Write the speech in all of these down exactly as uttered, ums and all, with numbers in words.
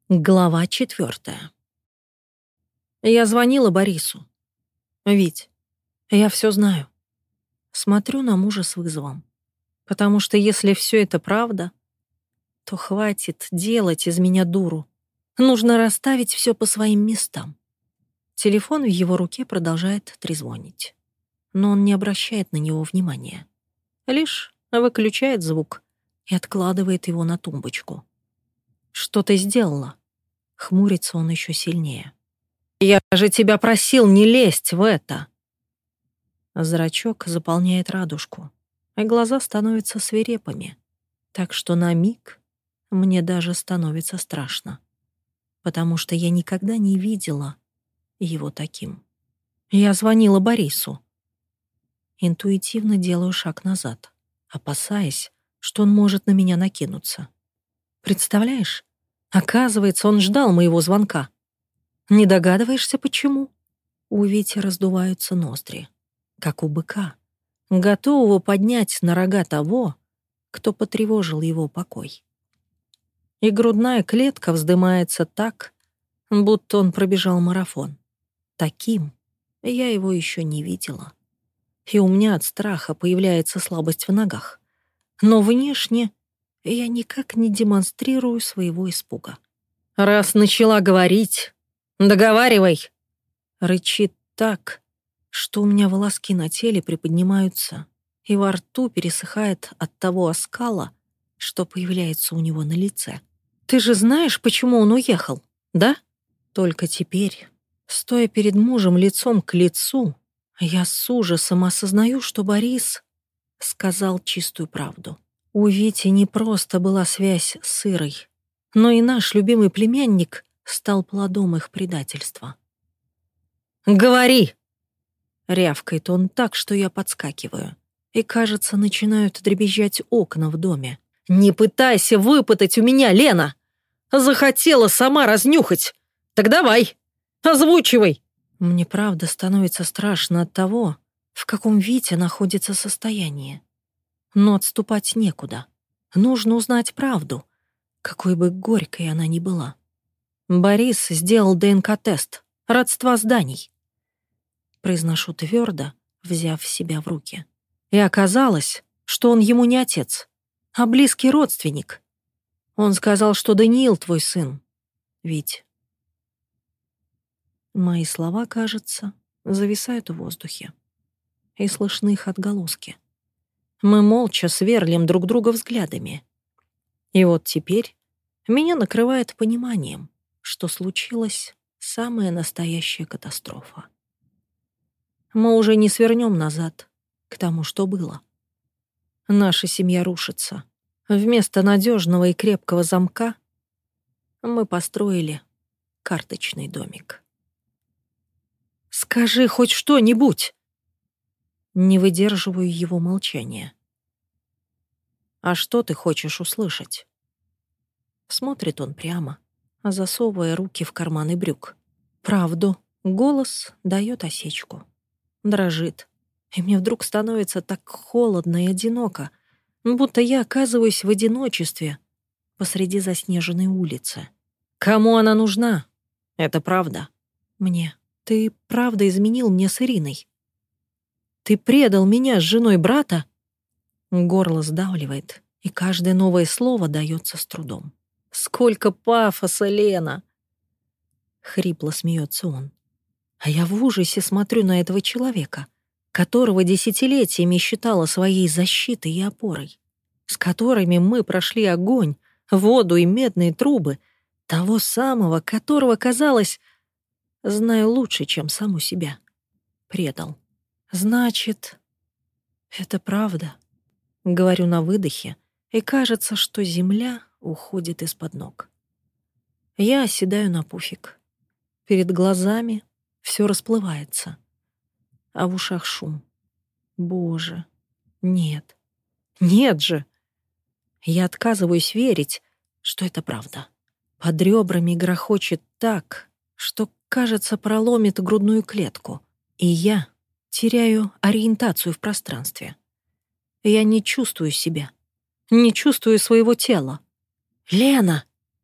Глава четвертая. Я звонила Борису. Вить, я все знаю. Смотрю на мужа с вызовом. Потому что если все это правда, то хватит делать из меня дуру. Нужно расставить все по своим местам. Телефон в его руке продолжает трезвонить. Но он не обращает на него внимания. Лишь выключает звук и откладывает его на тумбочку. «Что ты сделала?» Хмурится он еще сильнее. «Я же тебя просил не лезть в это!» Зрачок заполняет радужку, а глаза становятся свирепыми, так что на миг мне даже становится страшно, потому что я никогда не видела его таким. Я звонила Борису. Интуитивно делаю шаг назад, опасаясь, что он может на меня накинуться. Представляешь? Оказывается, он ждал моего звонка. Не догадываешься, почему? У Вити раздуваются ноздри, как у быка, готового поднять на рога того, кто потревожил его покой. И грудная клетка вздымается так, будто он пробежал марафон. Таким я его еще не видела. И у меня от страха появляется слабость в ногах. Но внешне я никак не демонстрирую своего испуга. «Раз начала говорить, договаривай!» Рычит так, что у меня волоски на теле приподнимаются, и во рту пересыхает от того оскала, что появляется у него на лице. «Ты же знаешь, почему он уехал, да?» Только теперь, стоя перед мужем лицом к лицу, я с ужасом осознаю, что Борис сказал чистую правду. У Вити не просто была связь с Ирой, но и наш любимый племянник стал плодом их предательства. «Говори!» Рявкает он так, что я подскакиваю. И, кажется, начинают дребезжать окна в доме. «Не пытайся выпытать у меня, Лена! Захотела сама разнюхать! Так давай, озвучивай!» Мне правда становится страшно от того, в каком Витя находится состоянии. Но отступать некуда. Нужно узнать правду, какой бы горькой она ни была. Борис сделал ДНК-тест родства зданий. Произношу твердо, взяв себя в руки. И оказалось, что он ему не отец, а близкий родственник. Он сказал, что Даниил твой сын, Вить. Мои слова, кажется, зависают в воздухе. И слышны их отголоски. Мы молча сверлим друг друга взглядами. И вот теперь меня накрывает пониманием, что случилась самая настоящая катастрофа. Мы уже не свернем назад к тому, что было. Наша семья рушится. Вместо надежного и крепкого замка мы построили карточный домик. «Скажи хоть что-нибудь!» Не выдерживаю его молчания. «А что ты хочешь услышать?» Смотрит он прямо, засовывая руки в карманы брюк. Правду. Голос дает осечку. Дрожит. И мне вдруг становится так холодно и одиноко, будто я оказываюсь в одиночестве посреди заснеженной улицы. Кому она нужна? Это правда. Мне. Ты правда изменил мне с Ириной? Ты предал меня с женой брата? Горло сдавливает, и каждое новое слово дается с трудом. Сколько пафоса, Лена! Хрипло смеется он. А я в ужасе смотрю на этого человека, которого десятилетиями считала своей защитой и опорой, с которыми мы прошли огонь, воду и медные трубы, того самого, которого, казалось, знаю лучше, чем саму себя. Предал. Значит, это правда. Говорю на выдохе, и кажется, что земля уходит из-под ног. Я оседаю на пуфик. Перед глазами все расплывается, а в ушах шум. Боже, нет, нет же! Я отказываюсь верить, что это правда. Под ребрами грохочет так, что, кажется, проломит грудную клетку, и я теряю ориентацию в пространстве. Я не чувствую себя, не чувствую своего тела. «Лена!»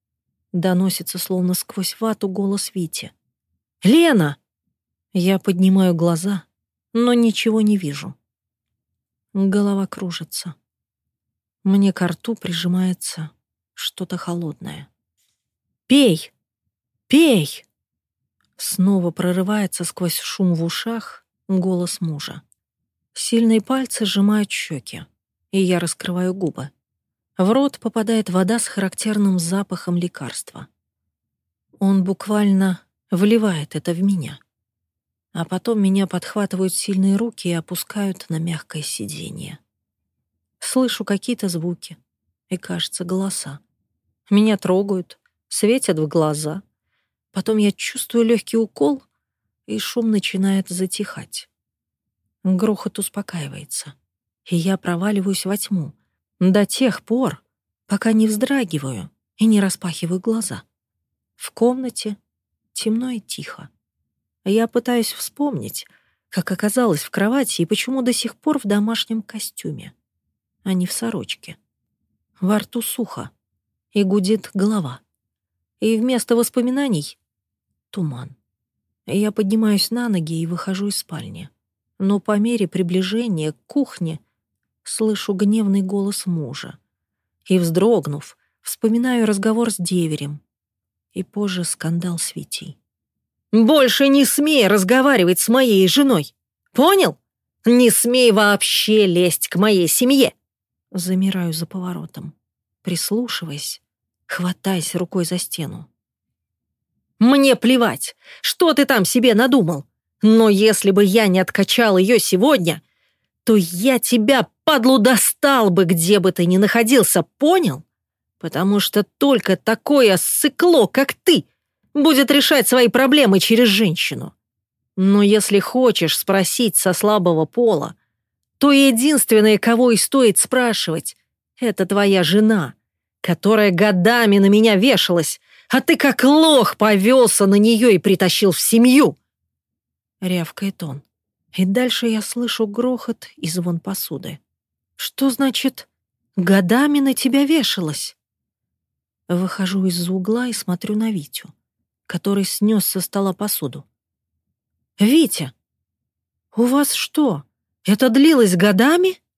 Доносится словно сквозь вату голос Вити. «Лена!» Я поднимаю глаза, но ничего не вижу. Голова кружится. Мне ко рту прижимается что-то холодное. «Пей! Пей!» Снова прорывается сквозь шум в ушах голос мужа. Сильные пальцы сжимают щеки, и я раскрываю губы. В рот попадает вода с характерным запахом лекарства. Он буквально вливает это в меня. А потом меня подхватывают сильные руки и опускают на мягкое сиденье. Слышу какие-то звуки и, кажется, голоса. Меня трогают, светят в глаза. Потом я чувствую легкий укол, и шум начинает затихать. Грохот успокаивается, и я проваливаюсь во тьму до тех пор, пока не вздрагиваю и не распахиваю глаза. В комнате темно и тихо. Я пытаюсь вспомнить, как оказалась в кровати и почему до сих пор в домашнем костюме, а не в сорочке. Во рту сухо, и гудит голова. И вместо воспоминаний — туман. Я поднимаюсь на ноги и выхожу из спальни. Но по мере приближения к кухне слышу гневный голос мужа. И, вздрогнув, вспоминаю разговор с деверем. И позже скандал с Витей. «Больше не смей разговаривать с моей женой! Понял? Не смей вообще лезть к моей семье!» Замираю за поворотом, прислушиваясь, хватаясь рукой за стену. «Мне плевать, что ты там себе надумал, но если бы я не откачал ее сегодня, то я тебя, падлу, достал бы, где бы ты ни находился, понял? Потому что только такое ссыкло, как ты, будет решать свои проблемы через женщину. Но если хочешь спросить со слабого пола, то единственное, кого и стоит спрашивать, это твоя жена, которая годами на меня вешалась, а ты как лох повелся на нее и притащил в семью!» Рявкает он. И дальше я слышу грохот и звон посуды. «Что значит, годами на тебя вешалась?» Выхожу из-за угла и смотрю на Витю, который снес со стола посуду. «Витя, у вас что, это длилось годами?»